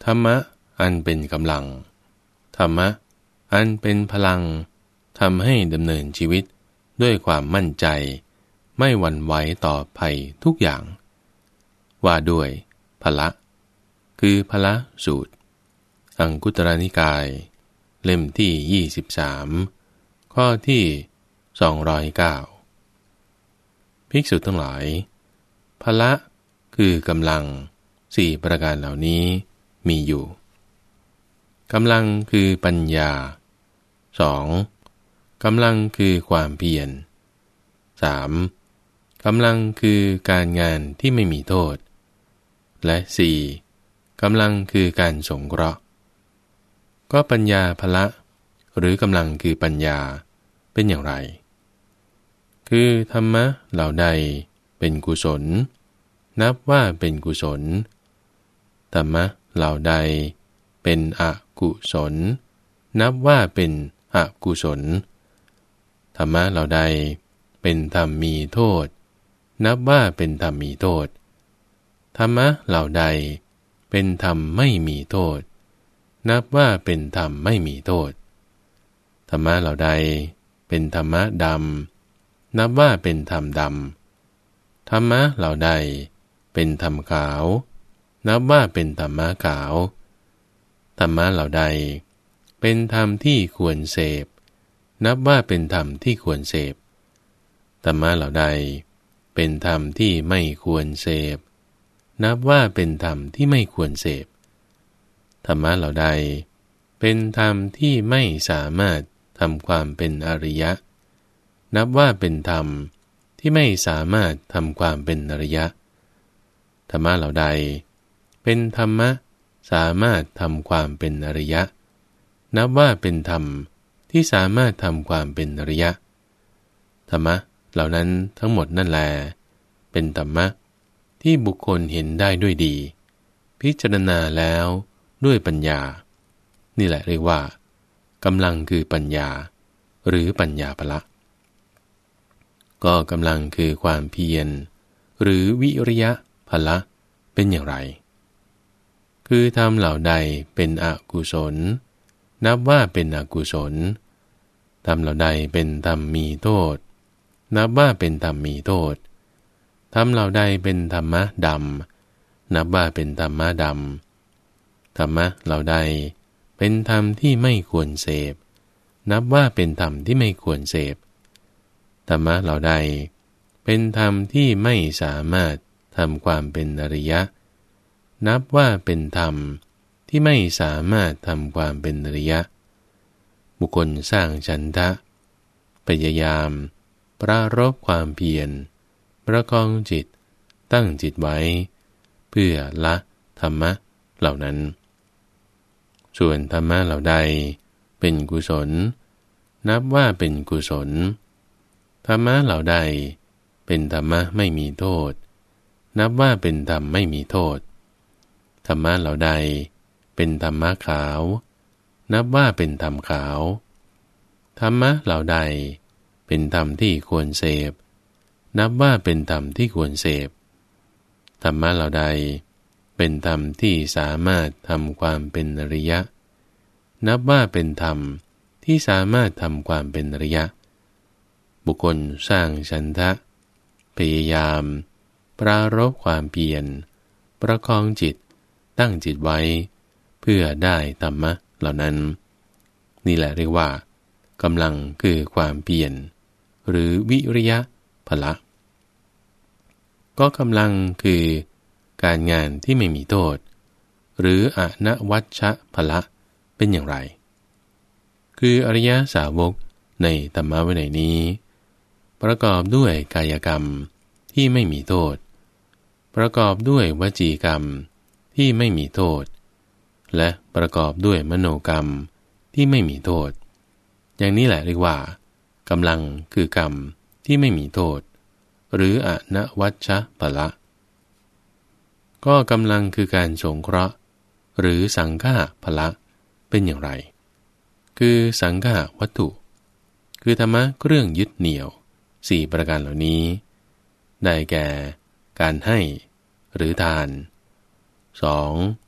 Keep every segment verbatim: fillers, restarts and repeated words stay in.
ธรรมะอันเป็นกำลังธรรมะอันเป็นพลังทำให้ดำเนินชีวิตด้วยความมั่นใจไม่หวั่นไหวต่อภัยทุกอย่างว่าด้วยพละคือพละสูตรอังคุตรนิกายเล่มที่ยี่สิบสามข้อที่สองร้อยเก้าภิกษุทั้งหลายพละคือกำลังสี่ประการเหล่านี้มีอยู่กำลังคือปัญญาสองกำลังคือความเพียรสามกำลังคือการงานที่ไม่มีโทษและสี่กำลังคือการสงเคราะห์ก็ปัญญาพละหรือกำลังคือปัญญาเป็นอย่างไรคือธรรมะเหล่าใดเป็นกุศลนับว่าเป็นกุศลธรรมะเหล่าใดเป็นอกุศลนับว่าเป็นอกุศลธรรมะเหล่าใดเป็นธรรมมีโทษนับว่าเป็นธรรมมีโทษธรรมะเหล่าใดเป็นธรรมไม่มีโทษนับว่าเป็นธรรมไม่มีโทษธรรมะเหล่าใดเป็นธรรมะดำนับว่าเป็นธรรมดำธรรมะเหล่าใดเป็นธรรมขาวนับว่าเป็นธรรมะขาวธรรมะเหล่าใดเป็นธรรมที่ควรเสพนับว่าเป็นธรรมที่ควรเสพธรรมะเหล่าใดเป็นธรรมที่ไม่ควรเสพนับว่าเป็นธรรมที่ไม่ควรเสพธรรมะเหล่าใดเป็นธรรมที่ไม่สามารถทำความเป็นอริยะนับว่าเป็นธรรมที่ไม่สามารถทำความเป็นอริยะธรรมะเหล่าใดเป็นธรรมะสามารถทำความเป็นอริยะนับว่าเป็นธรรมที่สามารถทำความเป็นอริยะธรรมะเหล่านั้นทั้งหมดนั่นแลเป็นธรรมะที่บุคคลเห็นได้ด้วยดีพิจารณาแล้วด้วยปัญญานี่แหละเรียกว่ากำลังคือปัญญาหรือปัญญาพละก็กำลังคือความเพียรหรือวิริยะพละเป็นอย่างไรคือธรรมเหล่าใดเป็นอกุศลนับว่าเป็นอกุศลธรรมเหล่าใดเป็นธรรมมีโทษนับว่าเป็นธรรมมีโทษธรรมเหล่าใดเป็นธรรมะดำนับว่าเป็นธรรมะดำธรรมะเหล่าใดเป็นธรรมที่ไม่ควรเสพนับว่าเป็นธรรมที่ไม่ควรเสพธรรมะเหล่าใดเป็นธรรมที่ไม่สามารถทำความเป็นอริยะนับว่าเป็นธรรมที่ไม่สามารถทำความเป็นอริยะบุคคลสร้างฉันทะพยายามปรารภความเพียรประคองจิตตั้งจิตไว้เพื่อละธรรมะเหล่านั้นส่วนธรรมะเหล่าใดเป็นกุศลนับว่าเป็นกุศลธรรมะเหล่าใดเป็นธรรมะไม่มีโทษนับว่าเป็นธรรมไม่มีโทษธรรมะเหล่าใดเป็นธรรมะขาวนับว่าเป็นธรรมขาวธรรมะเหล่าใดเป็นธรรมที่ควรเสพนับว่าเป็นธรรมที่ควรเสพธรรมะเหล่าใดเป็นธรรมที่สามารถทำความเป็นอริยะนับว่าเป็นธรรมที่สามารถทำความเป็นอริยะบุคคลสร้างฉันทะพยายามปรารภความเพียรประคองจิตตั้งจิตไว้เพื่อได้ธรรมะเหล่านั้นนี่แหละเรียกว่ากำลังคือความเพียรหรือวิริยะพละก็กำลังคือการงานที่ไม่มีโทษหรืออนวัชชะพละเป็นอย่างไรคืออริยสาวกในธรรมวินัยนี้ประกอบด้วยกายกรรมที่ไม่มีโทษประกอบด้วยวจีกรรมที่ไม่มีโทษและประกอบด้วยมโนกรรมที่ไม่มีโทษอย่างนี้แหละเรียกว่ากำลังคือกรรมที่ไม่มีโทษหรืออนวัชชะพละก็กำลังคือการสงเคราะห์หรือสังฆะพละเป็นอย่างไรคือสังฆะวัตถุคือธรรมะเครื่องยึดเหนี่ยวสี่ประการเหล่านี้ได้แก่การให้หรือทาน สอง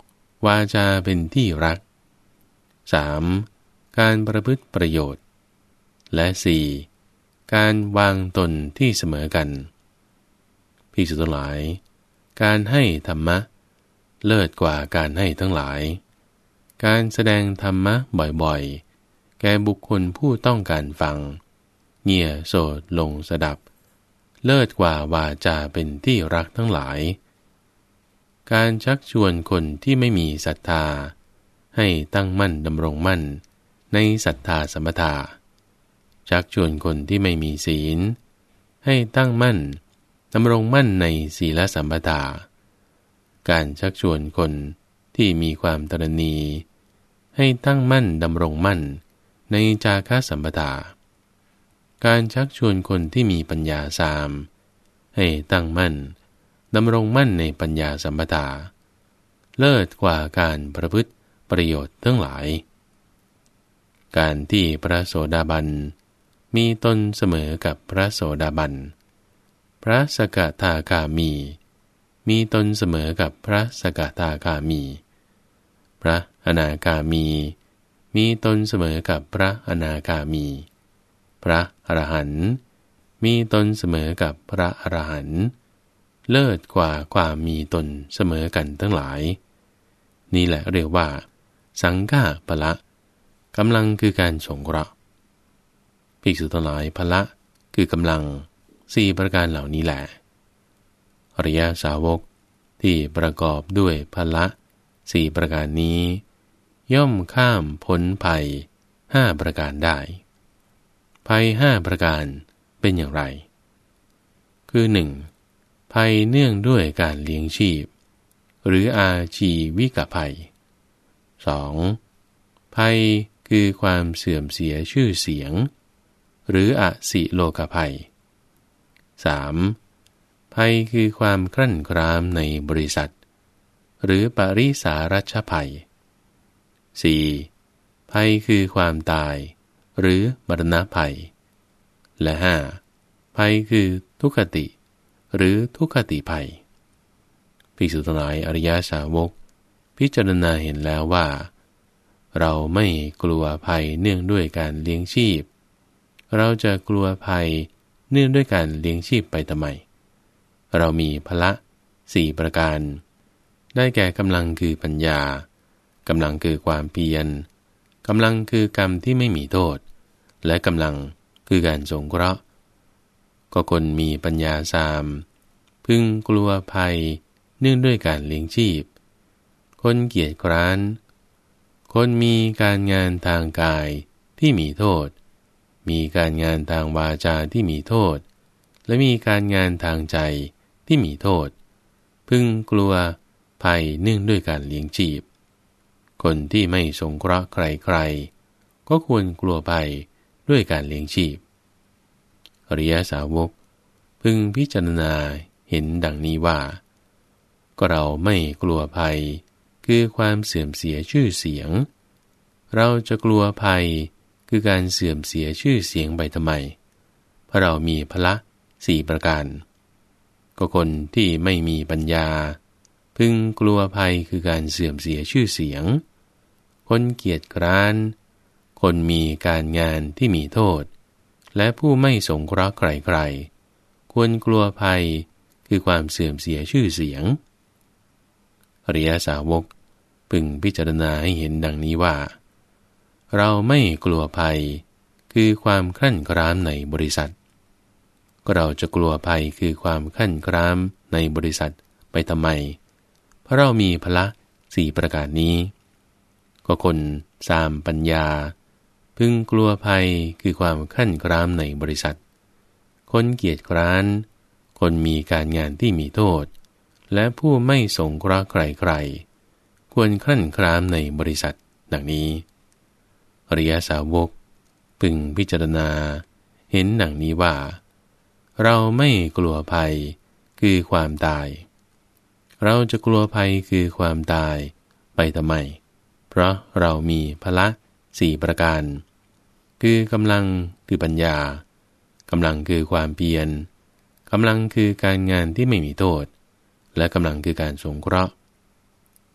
วาจาเป็นที่รัก สาม การประพฤติประโยชน์และ สี่ การวางตนที่เสมอกันภิกษุทั้งหลายการให้ธรรมะเลิศกว่าการให้ทั้งหลายการแสดงธรรมะบ่อยๆแก่บุคคลผู้ต้องการฟังเงี่ยโสดลงสดับเลิศกว่าวาจาเป็นที่รักทั้งหลายการชักชวนคนที่ไม่มีศรัทธาให้ตั้งมั่นดำรงมั่นในศรัทธาสัมปทาชักชวนคนที่ไม่มีศีลให้ตั้งมั่นดำรงมั่นในศีลสัมปทาการชักชวนคนที่มีความตระหนี่ให้ตั้งมั่นดำรงมั่นในจาคะสัมปทาการชักชวนคนที่มีปัญญาสามให้ตั้งมั่นดำรงมั่นในปัญญาสัมปทาเลิศกว่าการประพฤติประโยชน์ทั้งหลายการที่พระโสดาบันมีตนเสมอกับพระโสดาบันพระสกทาคามีมีตนเสมอกับพระสกทาคามีพระอนาคามีมีตนเสมอกับพระอนาคามีพระอรหันต์มีตนเสมอกับพระอรหันต์เลิศกว่าความมีตนเสมอกันทั้งหลายนี่แหละเรียกว่าสังฆะพละกำลังคือการสงเคราะห์ภิกษุทั้งหลายพละคือกำลังสี่ประการเหล่านี้แหละอริยสาวกที่ประกอบด้วยพละสี่ประการนี้ย่อมข้ามพ้นภัยห้าประการได้ภัยห้าประการเป็นอย่างไรคือหนึ่งภัยเนื่องด้วยการเลี้ยงชีพหรืออาชีวิกภัย สอง ภัยคือความเสื่อมเสียชื่อเสียงหรืออสิโลกภัย สาม ภัยคือความครั่นครามในบริษัทหรือปริสารัชภัย สี่ ภัยคือความตายหรือมรณภัยและห้าภัยคือทุกขติหรือทุกขติภัยภิกษุทั้งหลายอริยสาวกพิจารณาเห็นแล้วว่าเราไม่กลัวภัยเนื่องด้วยการเลี้ยงชีพเราจะกลัวภัยเนื่องด้วยการเลี้ยงชีพไปทำไมเรามีพละสี่ประการได้แก่กำลังคือปัญญากำลังคือความเพียรกำลังคือกรรมที่ไม่มีโทษและกำลังคือการสงเคราะห์ก็คนมีปัญญาสามพึงกลัวภัยเนื่องด้วยการเลี้ยงชีพคนเกียจคร้านคนมีการงานทางกายที่มีโทษมีการงานทางวาจาที่มีโทษและมีการงานทางใจที่มีโทษพึงกลัวภัยเนื่องด้วยการเลี้ยงชีพคนที่ไม่สงเคราะห์ใครๆก็ควรกลัวภัยด้วยการเลี้ยงชีพอริยสาวกพึงพิจารณาเห็นดังนี้ว่าก็เราไม่กลัวภัยคือความเสื่อมเสียชื่อเสียงเราจะกลัวภัยคือการเสื่อมเสียชื่อเสียงไปทำไมเพราะเรามีพละสี่ประการก็คนที่ไม่มีปัญญาพึงกลัวภัยคือการเสื่อมเสียชื่อเสียงคนเกียจคร้านคนมีการงานที่มีโทษและผู้ไม่สงเคราะห์ใครๆควรกลัวภัยคือความเสื่อมเสียชื่อเสียงอริยสาวกพึงพิจารณาให้เห็นดังนี้ว่าเราไม่กลัวภัยคือความครั่นคร้ามในบริษัทก็เราจะกลัวภัยคือความครั่นคร้ามในบริษัทไปทำไมเพราะเรามีพละสี่ประการนี้ก็คนสามปัญญาพึงกลัวภัยคือความครั่นคร้ามในบริษัทคนเกียจคร้านคนมีการงานที่มีโทษและผู้ไม่สงเคราะห์ใครๆควรครั่นคร้ามในบริษัทดังนี้อริยสาวกพึงพิจารณาเห็นดังนี้ว่าเราไม่กลัวภัยคือความตายเราจะกลัวภัยคือความตายไปทำไมเพราะเรามีพละสี่ประการคือกำลังคือปัญญากำลังคือความเพียรกำลังคือการงานที่ไม่มีโทษและกำลังคือการสงเคราะห์ก็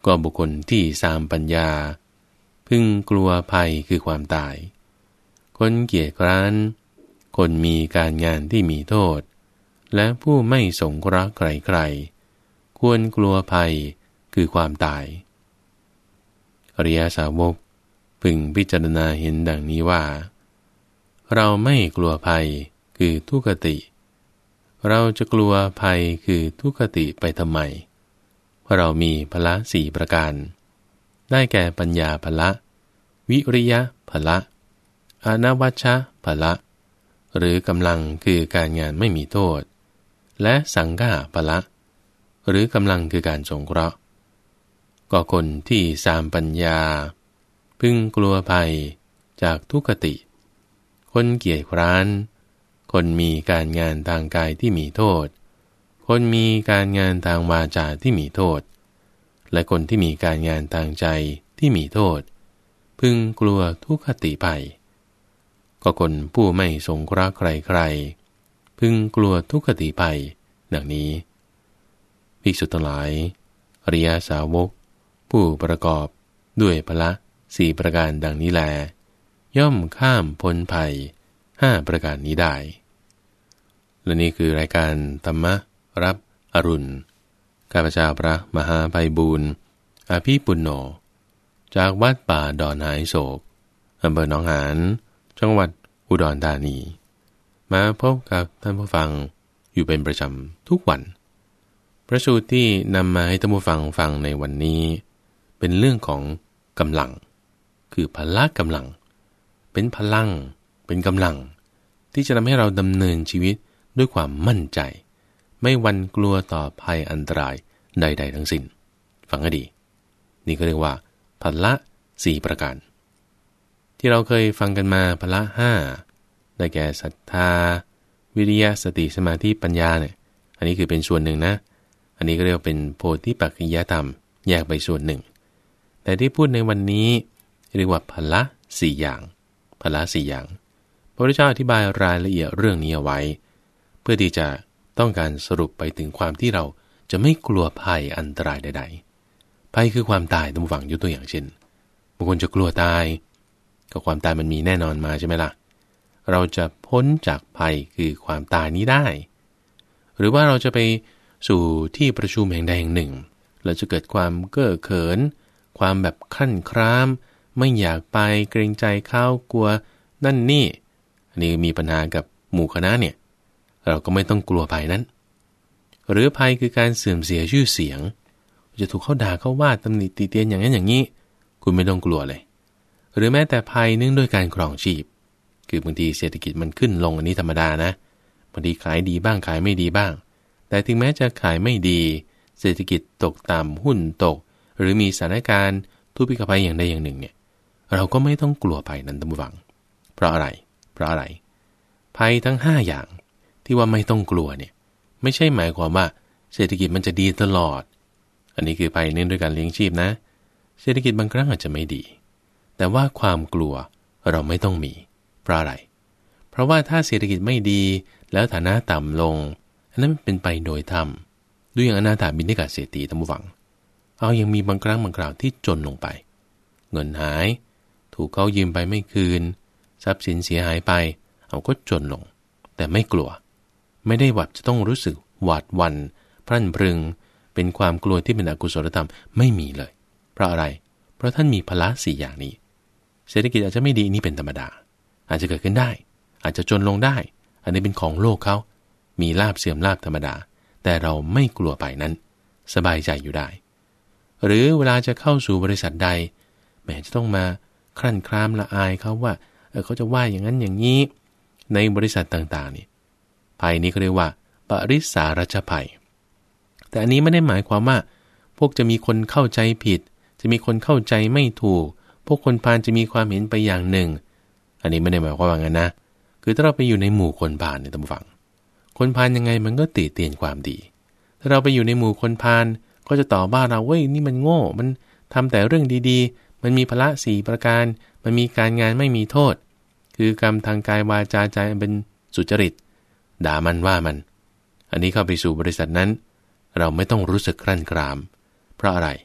ก็บุคคลที่สามปัญญาพึงกลัวภัยคือความตายคนเกียจคร้านคนมีการงานที่มีโทษและผู้ไม่สงเคราะห์ใครๆควรกลัวภัยคือความตายอริยสาวกพึงพิจารณาเห็นดังนี้ว่าเราไม่กลัวภัยคือทุกขติเราจะกลัวภัยคือทุกขติไปทำไมเพราะเรามีพละสี่ประการได้แก่ปัญญาพละวิริยะพละอานวัชชะพละหรือกำลังคือการงานไม่มีโทษและสังฆะพละหรือกำลังคือการสงเคราะห์ก็คนที่สามปัญญาพึงกลัวภัยจากทุกขติคนเกียจคร้านคนมีการงานทางกายที่มีโทษคนมีการงานทางวาจาที่มีโทษและคนที่มีการงานทางใจที่มีโทษพึงกลัวทุกขติภัยก็คนผู้ไม่สงเคราะห์ใครๆพึงกลัวทุกขติภัยดังนี้ภิกษุทั้งหลายอริยสาวกผู้ประกอบด้วยพละสี่ประการดังนี้แลย่อมข้ามพ้นภัยห้าประการนี้ได้และนี่คือรายการธรรมรับอรุณข้าพเจ้าพระมหาไพบูลย์อภิปุณโญจากวัดป่าดอนหายโศกอำเภอหนองหานจังหวัดอุดรธานีมาพบกับท่านผู้ฟังอยู่เป็นประจำทุกวันพระสูตรที่นำมาให้ท่านผู้ฟังฟังในวันนี้เป็นเรื่องของกำลังคือพละกำลังเป็นพลังเป็นกำลังที่จะทำให้เราดำเนินชีวิตด้วยความมั่นใจไม่หวั่นกลัวต่อภัยอันตรายใดๆทั้งสิ้นฟังให้ดีนี่ก็เรียกว่าพละสี่ประการที่เราเคยฟังกันมาพละห้าได้แก่ศรัทธาวิริยะสติสมาธิปัญญาเนี่ยอันนี้คือเป็นส่วนหนึ่งนะอันนี้ก็เรียกว่าเป็นโพธิปักขิยธรรมแยกไปส่วนหนึ่งแต่ที่พูดในวันนี้เรียกว่าพละสี่อย่างพละสี่อย่างพระพุทธเจ้าอธิบายรายละเอียดเรื่องนี้เอาไว้เพื่อที่จะต้องการสรุปไปถึงความที่เราจะไม่กลัวภัยอันตรายใดๆภัยคือความตายต้องฝังยกตัวอย่างเช่นบางคนจะกลัวตายก็ความตายมันมีแน่นอนมาใช่ไหมล่ะเราจะพ้นจากภัยคือความตายนี้ได้หรือว่าเราจะไปสู่ที่ประชุมแห่งใดแห่งหนึ่งเราจะเกิดความเก้อเขินความแบบขั้นคร้ามไม่อยากไปเกรงใจเขากลัวนั่นนี่อันนี้มีปัญหากับหมู่คณะเนี่ยเราก็ไม่ต้องกลัวภัยนั้นหรือภัยคือการเสื่อมเสียชื่อเสียงจะถูกเขาด่าเขาว่าตำหนิติเตียนอย่างนั้นอย่างนี้คุณไม่ต้องกลัวเลยหรือแม้แต่ภัยเนื่องด้วยการครองชีพคือบางทีเศรษฐกิจมันขึ้นลงอันนี้ธรรมดานะบางทีขายดีบ้างขายไม่ดีบ้างแต่ถึงแม้จะขายไม่ดีเศรษฐกิจตกต่ำหุ้นตกหรือมีสถานการณ์ทุพพิกภัยอย่างใดอย่างหนึ่งเนี่ยเราก็ไม่ต้องกลัวภัยนั้นท่านผู้ฟังเพราะอะไรเพราะอะไรภัยทั้งห้าอย่างที่ว่าไม่ต้องกลัวเนี่ยไม่ใช่หมายความว่าเศรษฐกิจมันจะดีตลอดอันนี้คือภัยเนื่องด้วยการเลี้ยงชีพนะเศรษฐกิจบางครั้งอาจจะไม่ดีแต่ว่าความกลัวเราไม่ต้องมีเพราะอะไรเพราะว่าถ้าเศรษฐกิจไม่ดีแล้วฐานะต่ำลงอันนั้นเป็นไปโดยธรรมดูอย่างอนาถาบิณฑิกาเศรษฐีท่านผู้ฟังเอายังมีบางครั้งบางคราวที่จนลงไปเงินหายถูกเขายืมไปไม่คืนทรัพย์สินเสียหายไปเอาก็จนลงแต่ไม่กลัวไม่ได้แบบจะต้องรู้สึกหวาดหวั่นพรั่นพรึงเป็นความกลัวที่เป็นอกุศลธรรมไม่มีเลยเพราะอะไรเพราะท่านมีพละสี่อย่างนี้เศรษฐกิจอาจจะไม่ดีนี่เป็นธรรมดาอาจจะเกิดขึ้นได้อาจจะจนลงได้อันนี้เป็นของโลกเขามีลาภเสื่อมลาภธรรมดาแต่เราไม่กลัวไปนั้นสบายใจอยู่ได้หรือเวลาจะเข้าสู่บริษัทใดแม้จะต้องมาครั่นครามละอายเขาว่าเออเขาจะว่าอย่างนั้นอย่างนี้ในบริษัทต่างๆนี่ภัยนี้เขาเรียกว่าปริสารัชภัยแต่อันนี้ไม่ได้หมายความว่าพวกจะมีคนเข้าใจผิดจะมีคนเข้าใจไม่ถูกพวกคนพาลจะมีความเห็นไปอย่างหนึ่งอันนี้ไม่ได้หมายความว่างั้นนะคือถ้าเราไปอยู่ในหมู่คนพาลเนี่ยท่านผู้ฟังคนพาลยังไงมันก็ติเตียนความดีถ้าเราไปอยู่ในหมู่คนพาลก็จะต่อว่าเราเว้ยนี่มันโง่มันทำแต่เรื่องดีๆมันมีพละสี่ประการมันมีการงานไม่มีโทษคือกรรมทางกายวาจาใจเป็นสุจริตด่ามันว่ามันอันนี้เข้าไปสู่บริษัทนั้นเราไม่ต้องรู้สึกครั่นครามเพราะอะไร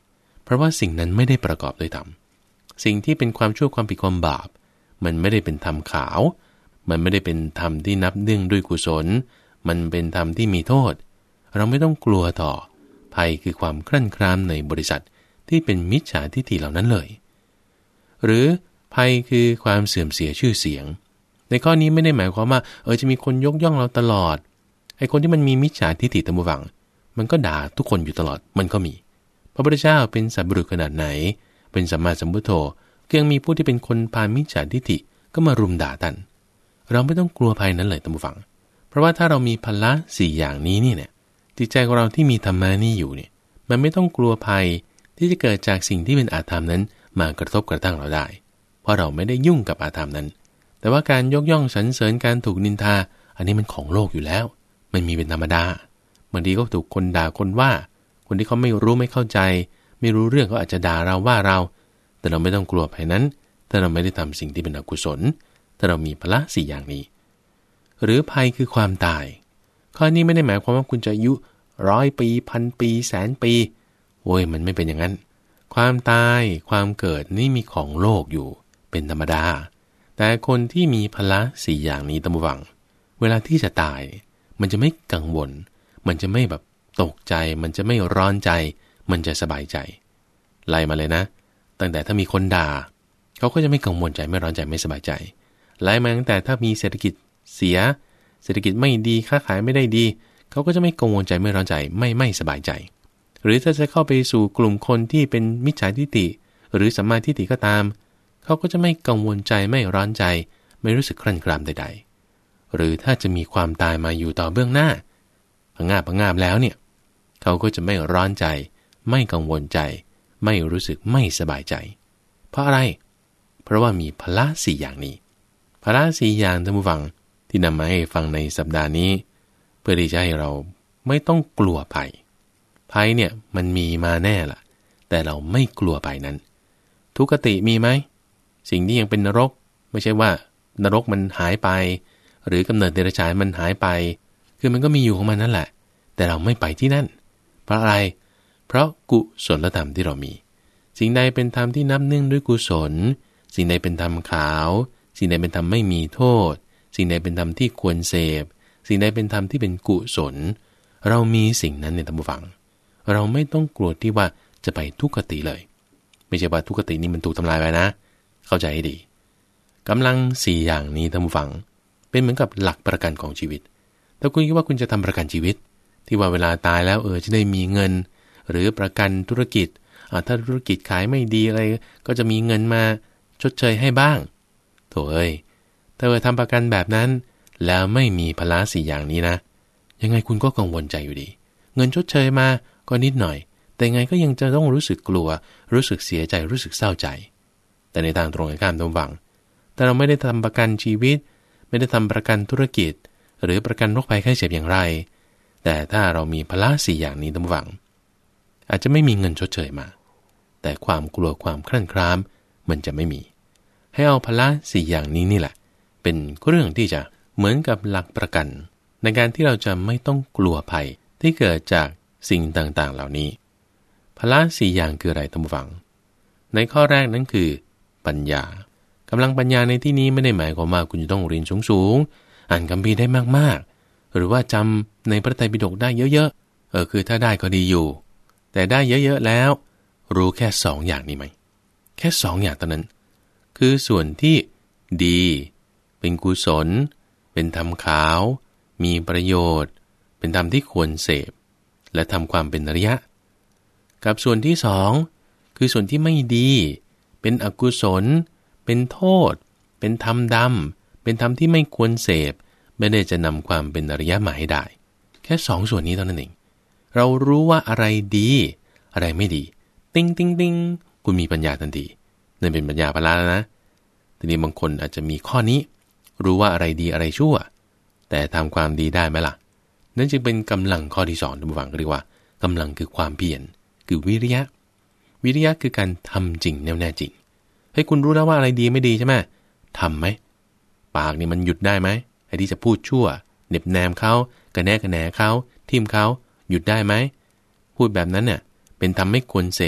เพราะว่าสิ่งนั้นไม่ได้ประกอบด้วยธรรมสิ่งที่เป็นความชั่วความผิดความบาปมันไม่ได้เป็นธรรมขาวมันไม่ได้เป็นธรรมที่นับเนื่องด้วยกุศลมันเป็นธรรมที่มีโทษเราไม่ต้องกลัวต่อภัยคือความครั่นครามในบริษัทที่เป็นมิจฉาทิฏฐิเหล่านั้นเลยหรือภัยคือความเสื่อมเสียชื่อเสียงในข้อนี้ไม่ได้หมายความว่าเออจะมีคนยกย่องเราตลอดไอ้คนที่มันมีมิจฉาทิฏฐิตามวังมันก็ด่าทุกคนอยู่ตลอดมันก็มีพระพุทธเจ้าเป็นสัพบุรุษขนาดไหนเป็นสัมมาสัมพุทโธก็ยังมีผู้ที่เป็นคนพาลมิจฉาทิฏฐิก็มารุมด่าท่านเราไม่ต้องกลัวภัยนั้นเลยตามวังเพราะว่าถ้าเรามีพละสี่อย่างนี้นี่เนี่ยจิตใจของเราที่มีธรรมะนี่อยู่เนี่ยมันไม่ต้องกลัวภัยที่จะเกิดจากสิ่งที่เป็นอาธรรมนั้นมากระทบกระทั่งเราได้เพราะเราไม่ได้ยุ่งกับอาธรรมนั้นแต่ว่าการยกย่องสรรเสริญการถูกนินทาอันนี้มันของโลกอยู่แล้วมันมีเป็นธรรมดาบางทีก็ถูกคนด่าคนว่าคนที่เขาไม่รู้ไม่เข้าใจไม่รู้เรื่องเขาอาจจะด่าเราว่าเราแต่เราไม่ต้องกลัวภัยนั้นถ้าเราไม่ได้ทำสิ่งที่เป็นอกุศลถ้าเรามีพละสี่อย่างนี้หรือภัยคือความตายข้อนี้ไม่ได้หมายความว่าคุณจะอายุร้อยปีพันปีแสนปีโอ้ยมันไม่เป็นอย่างนั้นความตายความเกิดนี่มีของโลกอยู่เป็นธรรมดาแต่คนที่มีพละสี่อย่างนี้ตามหวังเวลาที่จะตายมันจะไม่กังวลมันจะไม่แบบตกใจมันจะไม่ร้อนใจมันจะสบายใจไล่มาเลยนะตั้งแต่ถ้ามีคนด่าเขาก็จะไม่กังวลใจไม่ร้อนใจไม่สบายใจไล่มาตั้งแต่ถ้ามีเศรษฐกิจเสียเศรษฐกิจไม่ดีค้าขายไม่ได้ดีเขาก็จะไม่กังวลใจไม่ร้อนใจไม่ไม่สบายใจหรือถ้าจะเข้าไปสู่กลุ่มคนที่เป็นมิจฉาทิฏฐิหรือสัมมาทิฏฐิก็ตามเขาก็จะไม่กังวลใจไม่ร้อนใจไม่รู้สึกครั่นครามใดๆหรือถ้าจะมีความตายมาอยู่ต่อเบื้องหน้าพงาบพงาบแล้วเนี่ยเขาก็จะไม่ร้อนใจไม่กังวลใจไม่รู้สึกไม่สบายใจเพราะอะไรเพราะว่ามีพละสี่อย่างนี้พละสี่อย่างท่านผู้ฟังที่นำมาให้ฟังในสัปดาห์นี้เพื่อที่จะให้เราไม่ต้องกลัวภัยภัยเนี่ยมันมีมาแน่ล่ะแต่เราไม่กลัวภัยนั้นทุกขติมีไหมสิ่งที่ยังเป็นนรกไม่ใช่ว่านรกมันหายไปหรือกำเนิดเดรัจฉานมันหายไปคือมันก็มีอยู่ของมันนั่นแหละแต่เราไม่ไปที่นั่นเพราะอะไรเพราะกุศลธรรมที่เรามีสิ่งใดเป็นธรรมที่นับเนื่องด้วยกุศลสิ่งใดเป็นธรรมขาวสิ่งใดเป็นธรรมไม่มีโทษสิ่งใดเป็นธรรมที่ควรเสพสิ่งใดเป็นธรรมที่เป็นกุศลเรามีสิ่งนั้นในธรรมฟังเราไม่ต้องกลัวที่ว่าจะไปทุกขติเลยไม่ใช่ว่าทุกขตินี้มันถูกทำลายไปนะเข้าใจให้ดีกำลังสี่อย่างนี้ท่านผู้ฟังเป็นเหมือนกับหลักประกันของชีวิตถ้าคุณคิดว่าคุณจะทำประกันชีวิตที่ว่าเวลาตายแล้วเออจะได้มีเงินหรือประกันธุรกิจอ่าถ้าธุรกิจขายไม่ดีอะไรก็จะมีเงินมาชดเชยให้บ้างโถ่เอ้ยถ้าเออทำประกันแบบนั้นแล้วไม่มีพละสี่อย่างนี้นะยังไงคุณก็กังวลใจอยู่ดีเงินชดเชยมาก็นิดหน่อยแต่ไงก็ยังจะต้องรู้สึกกลัวรู้สึกเสียใจรู้สึกเศร้าใจแต่ในทางตรงกันข้ามตรงฝั่งแต่เราไม่ได้ทำประกันชีวิตไม่ได้ทำประกันธุรกิจหรือประกันโรคภัยไข้เจ็บอย่างไรแต่ถ้าเรามีพละสี่อย่างนี้ตรงฝั่งอาจจะไม่มีเงินชดเชยมาแต่ความกลัวความครั่นครามมันจะไม่มีให้เอาพละสี่อย่างนี้นี่แหละเป็นเรื่องที่จะเหมือนกับหลักประกันในการที่เราจะไม่ต้องกลัวภัยที่เกิดจากสิ่งต่างๆเหล่านี้พละสี่อย่างคืออะไรท่านผู้ฟังในข้อแรกนั้นคือปัญญากำลังปัญญาในที่นี้ไม่ได้หมายความว่าคุณจะต้องเรียนสูงๆอ่านคัมภีร์ได้มากๆหรือว่าจำในพระไตรปิฎกได้เยอะๆเออคือถ้าได้ก็ดีอยู่แต่ได้เยอะๆแล้วรู้แค่สองอย่างนี้ไหมแค่สองอย่างเท่านั้นคือส่วนที่ดีเป็นกุศลเป็นธรรมขาวมีประโยชน์เป็นธรรมที่ควรเสพและทำความเป็นอริยะกับส่วนที่สองคือส่วนที่ไม่ดีเป็นอกุศลเป็นโทษเป็นธรรมดำเป็นธรรมที่ไม่ควรเสพไม่ได้จะนำความเป็นอริยะมาให้ได้แค่สองส่วนนี้เท่านั้นเองเรารู้ว่าอะไรดีอะไรไม่ดีติ้งติ้งติ้งคุณมีปัญญาทันทีนั่นเป็นปัญญาพละแล้วนะทีนี้บางคนอาจจะมีข้อนี้รู้ว่าอะไรดีอะไรชั่วแต่ทำความดีได้ไหมล่ะนั่นจึงเป็นกำลังข้อที่สองท่านผู้ฟังเรียกว่ากำลังคือความเพียรคือวิริยะวิริยะคือการทำจริงแน่แน่จริงให้คุณรู้แล้วว่าอะไรดีไม่ดีใช่ไหมทำไหมปากนี่มันหยุดได้ไหมไอ้ที่จะพูดชั่วเน็บแนมเขากระแนกกระแหนเขาทิ่มเขาหยุดได้ไหมพูดแบบนั้นเนี่ยเป็นทำไม่ควรเสพ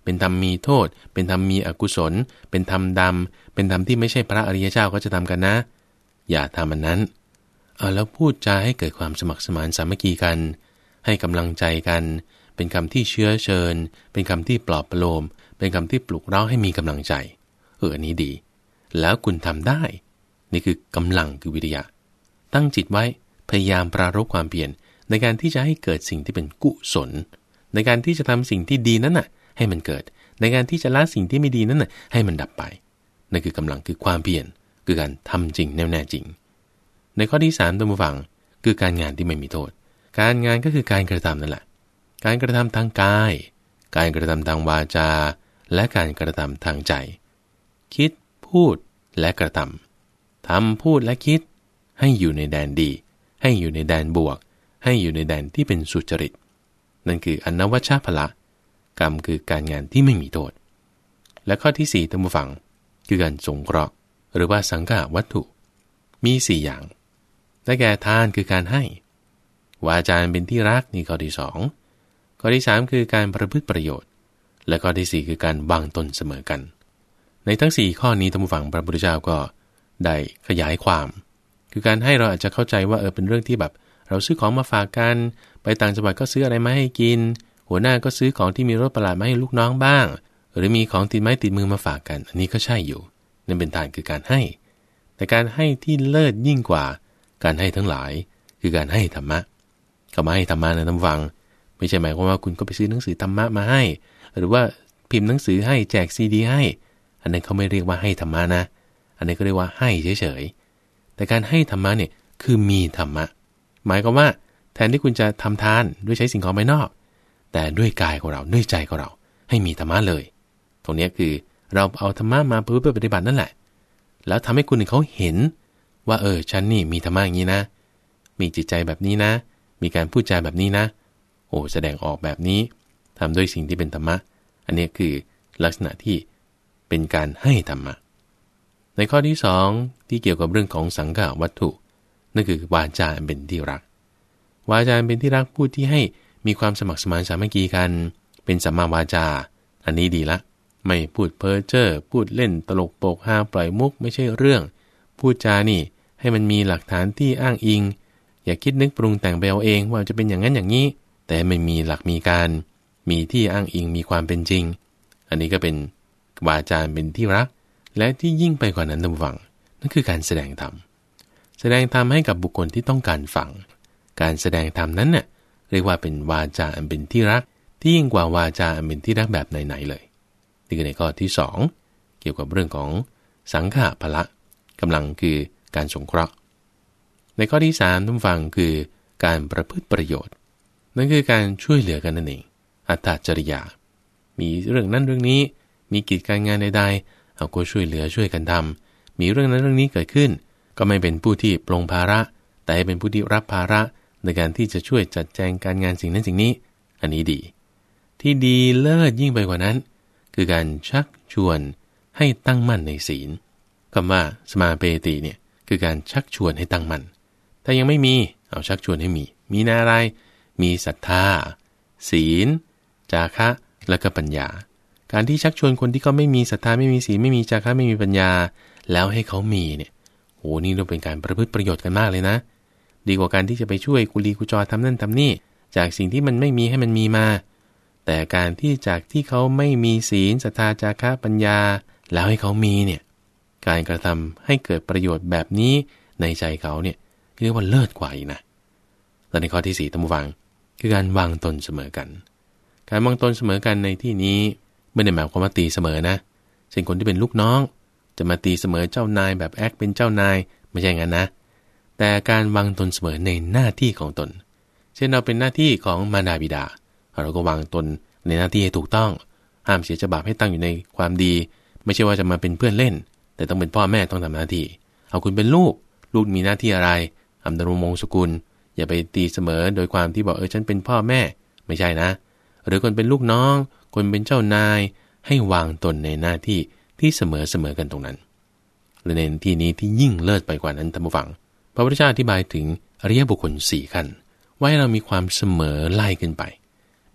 เป็นธรรมมีโทษเป็นธรรมมีอกุศลเป็นธรรมดำเป็นธรรมที่ไม่ใช่พระอริยเจ้าก็จะทำกันนะอย่าทำอันนั้นเออแล้วพูดจาให้เกิดความสมัครสมานสามัคคีกันให้กำลังใจกันเป็นคำที่เชื้อเชิญเป็นคำที่ปลอบประโลมเป็นคำที่ปลุกเร้าให้มีกำลังใจเอออันนี้ดีแล้วคุณทำได้นี่คือกำลังคือวิริยะตั้งจิตไว้พยายามปรารภความเพียรในการที่จะให้เกิดสิ่งที่เป็นกุศลในการที่จะทำสิ่งที่ดีนั้นน่ะให้มันเกิดในการที่จะละสิ่งที่ไม่ดีนั้นน่ะให้มันดับไปนั่นคือกำลังคือความเพียรคือการทำจริงแน่แน่จริงในข้อที่สามท่านผู้ฟังคือการงานที่ไม่มีโทษการงานก็คือการกระทำนั่นแหละการกระทำทางกายการกระทำทางวาจาและการกระทำทางใจคิดพูดและกระทำทำพูดและคิดให้อยู่ในแดนดีให้อยู่ในแดนบวกให้อยู่ในแดนที่เป็นสุจริตนั่นคืออนวัชชพละกรรมคือการงานที่ไม่มีโทษและข้อที่สี่ท่านผู้ฟังคือการสงเคราะห์หรือว่าสังฆวัตถุมีสี่อย่างได้แก่ทานคือการให้วาจาเป็นที่รักนี่ข้อที่สองข้อที่สามคือการประพฤติประโยชน์และข้อที่สี่คือการวางตนเสมอกันในทั้งสี่ข้อนี้ท่านผู้ฟังพระพุทธเจ้าก็ได้ขยายความคือการให้เราอาจจะเข้าใจว่าเออเป็นเรื่องที่แบบเราซื้อของมาฝากกันไปต่างจังหวัดก็ซื้ออะไรมาให้กินหัวหน้าก็ซื้อของที่มีรสประหลาดมาให้ลูกน้องบ้างหรือมีของติดไม้ติดมือมาฝากกันอันนี้ก็ใช่อยู่นั่นเป็นทานคือการให้แต่การให้ที่เลิศยิ่งกว่าการให้ทั้งหลายคือการให้ธรรมะก็มาให้ธรรมะนะท่านฟังไม่ใช่หมายความว่าคุณก็ไปซื้อหนังสือธรรมะมาให้หรือว่าพิมพ์หนังสือให้แจกซีดีให้อันนั้นเขาไม่เรียกว่าให้ธรรมะนะอันนี้ก็เรียกว่าให้เฉยๆแต่การให้ธรรมะเนี่ยคือมีธรรมะหมายความว่าแทนที่คุณจะทำทานด้วยใช้สิ่งของภายนอกแต่ด้วยกายของเราด้วยใจของเราให้มีธรรมะเลยตรงนี้คือเราเอาธรรมะมาเพื่อปฏิบัตินั่นแหละแล้วทำให้คนอื่นเขาเห็นว่าเออฉันนี่มีธรรมะอย่างนี้นะมีจิตใจแบบนี้นะมีการพูดจาแบบนี้นะโอ้แสดงออกแบบนี้ทำด้วยสิ่งที่เป็นธรรมะอันนี้คือลักษณะที่เป็นการให้ธรรมะในข้อที่สองที่เกี่ยวกับเรื่องของสังฆวัตถุนั่นคือวาจาเป็นที่รักวาจาเป็นที่รักพูดที่ให้มีความสมัครสมานสามัคคีกันเป็นสัมมาวาจาอันนี้ดีละไม่พูดเพ้อเจ้อพูดเล่นตลกโปกฮาปล่อยมุกไม่ใช่เรื่องพูดจานี่ให้มันมีหลักฐานที่อ้างอิงอย่าคิดนึกปรุงแต่งไปเอาเองว่าจะเป็นอย่างนั้นอย่างนี้แต่ไม่มีหลักมีการมีที่อ้างอิงมีความเป็นจริงอันนี้ก็เป็นวาจาเป็นที่รักและที่ยิ่งไปกว่านั้นท่านผู้ฟังนั่นคือการแสดงธรรมแสดงธรรมให้กับบุคคลที่ต้องการฟังการแสดงธรรมนั้นน่ะเรียกว่าเป็นวาจาอันเป็นที่รักที่ยิ่งกว่าวาจาอันเป็นที่รักแบบไหนๆเลยนี่คือในข้อที่สองเกี่ยวกับเรื่องของสังฆพละกำลังคือการสงเคราะห์ในข้อที่สามท่านฟังคือการประพฤติประโยชน์นั่นคือการช่วยเหลือกันนั่นเองอัตตจริยามีเรื่องนั้นเรื่องนี้มีกิจการงานใดๆเอาก็ช่วยเหลือช่วยกันทำมีเรื่องนั้นเรื่องนี้เกิดขึ้นก็ไม่เป็นผู้ที่ปลงภาระแต่เป็นผู้ที่รับภาระในการที่จะช่วยจัดแจงการงานสิ่งนั้นสิ่งนี้อันนี้ดีที่ดีเลิศยิ่งไปกว่านั้นคือการชักชวนให้ตั้งมั่นในศีลคำว่าสมาเปติเนี่ยคือการชักชวนให้ตั้งมั่นถ้ายังไม่มีเอาชักชวนให้มีมีหน้าอะไรมีศรัทธาศีลจาคะและก็ปัญญาการที่ชักชวนคนที่เขาไม่มีศรัทธาไม่มีศีลไม่มีจาคะไม่มีปัญญาแล้วให้เขามีเนี่ยโหนี่เราเป็นการประพฤติประโยชน์กันมากเลยนะดีกว่าการที่จะไปช่วยกุลีกุจอทำนั่นทำนี่จากสิ่งที่มันไม่มีให้มันมีมาแต่การที่จากที่เขาไม่มีศีลศรัทธาจาคะปัญญาแล้วให้เขามีเนี่ยการกระทำให้เกิดประโยชน์แบบนี้ในใจเขาเนี่ยเรียกว่าเลิศกว่าอีกนะและในข้อที่สี่ท่านผู้ฟังคือการวางตนเสมอกันการวางตนเสมอกันในที่นี้ไม่ได้หมายความว่าตีเสมอนะเช่นคนที่เป็นลูกน้องจะมาตีเสมอเจ้านายแบบแอคเป็นเจ้านายไม่ใช่งั้นนะแต่การวางตนเสมอในหน้าที่ของตนเช่นเราเป็นหน้าที่ของมารดาบิดาเราก็วางตนในหน้าที่ให้ถูกต้องห้ามเสียฉบับให้ตั้งอยู่ในความดีไม่ใช่ว่าจะมาเป็นเพื่อนเล่นแต่ต้องเป็นพ่อแม่ต้องทำหน้าที่เอาคุณเป็นลูกลูกมีหน้าที่อะไรอำดำรงสกุลอย่าไปตีเสมอโดยความที่บอกเออฉันเป็นพ่อแม่ไม่ใช่นะหรือคนเป็นลูกน้องคนเป็นเจ้านายให้วางตนในหน้าที่ที่เสมอเสมอกันตรงนั้นและในที่นี้ที่ยิ่งเลิศไปกว่านั้นท่านผู้ฟังพระพุทธเจ้าอธิบายถึงอริยบุคคลสี่ขั้นว่าให้เรามีความเสมอไล่ขึ้นไป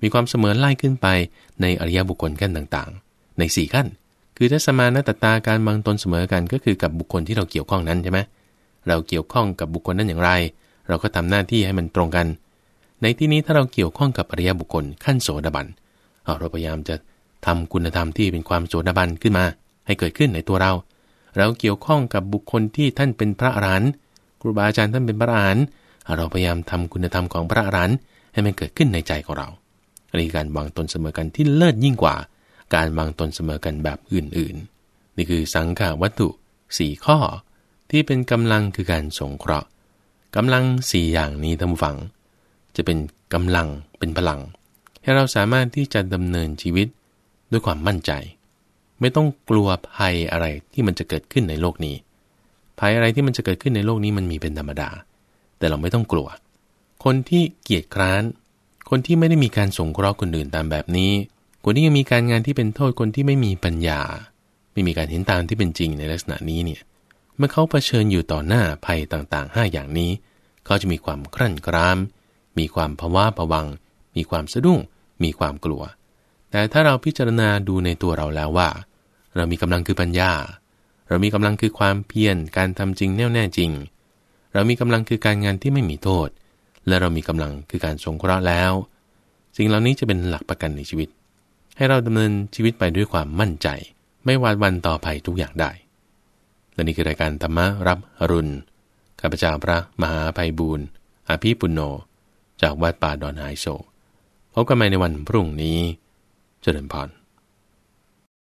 มีความเสมอไล่ขึ้นไปในอริยบุคคลขั้นต่างๆในสี่ขั้นคือทัศมานะตัตตาการวางตนเสมอกันก็คือกับบุคคลที่เราเกี่ยวข้องนั้นใช่ไหมเราเกี่ยวข้องกับบุคคลนั้นอย่างไรเราก็ทำหน้าที่ให้มันตรงกันในที่นี้ถ้าเราเกี่ยวข้องกับอริยบุคคลขั้นโสดาบันเราพยายามจะทำคุณธรรมที่เป็นความโสดาบันขึ้นมาให้เกิดขึ้นในตัวเราเราเกี่ยวข้องกับบุคคลที่ท่านเป็นพระอรหันต์ครูบาอาจารย์ท่านเป็นพระอรหันต์เราพยายามทำคุณธรรมของพระอรหันต์ให้มันเกิดขึ้นในใจของเราอันนี้การวางตนเสมอกันที่เลิศยิ่งกว่าการวางตนเสมอกันแบบอื่นๆนี่คือสังฆวัตถุสี่ข้อที่เป็นกำลังคือการสงเคราะห์กำลังสี่อย่างนี้ท่านผู้ฟังจะเป็นกำลังเป็นพลังให้เราสามารถที่จะดำเนินชีวิตด้วยความมั่นใจไม่ต้องกลัวภัยอะไรที่มันจะเกิดขึ้นในโลกนี้ภัยอะไรที่มันจะเกิดขึ้นในโลกนี้มันมีเป็นธรรมดาแต่เราไม่ต้องกลัวคนที่เกียจคร้านคนที่ไม่ได้มีการสงเคราะห์คนอื่นตามแบบนี้คนที่ยังมีการงานที่เป็นโทษคนที่ไม่มีปัญญาไม่มีการเห็นตามที่เป็นจริงในลักษณะนี้เนี่ยเมื่อเขาเผชิญอยู่ต่อหน้าภัยต่างๆห้าอย่างนี้เขาจะมีความครั่นคร้ามมีความภาวะผวังมีความสะดุ้งมีความกลัวแต่ถ้าเราพิจารณาดูในตัวเราแล้วว่าเรามีกำลังคือปัญญาเรามีกำลังคือความเพียรการทำจริงแน่วแน่จริงเรามีกำลังคือการงานที่ไม่มีโทษและเรามีกำลังคือการสงเคราะห์แล้วสิ่งเหล่านี้จะเป็นหลักประกันในชีวิตให้เราดำเนินชีวิตไปด้วยความมั่นใจไม่หวาดหวั่นต่อภัยทุกอย่างได้และนี่คือรายการธรรมะรับอรุณข้าพเจ้าพระมหาไพบูลย์อภิปุณโญจากวัดป่าดอนไฮโซพบกันใหม่ในวันพรุ่งนี้เจริญพร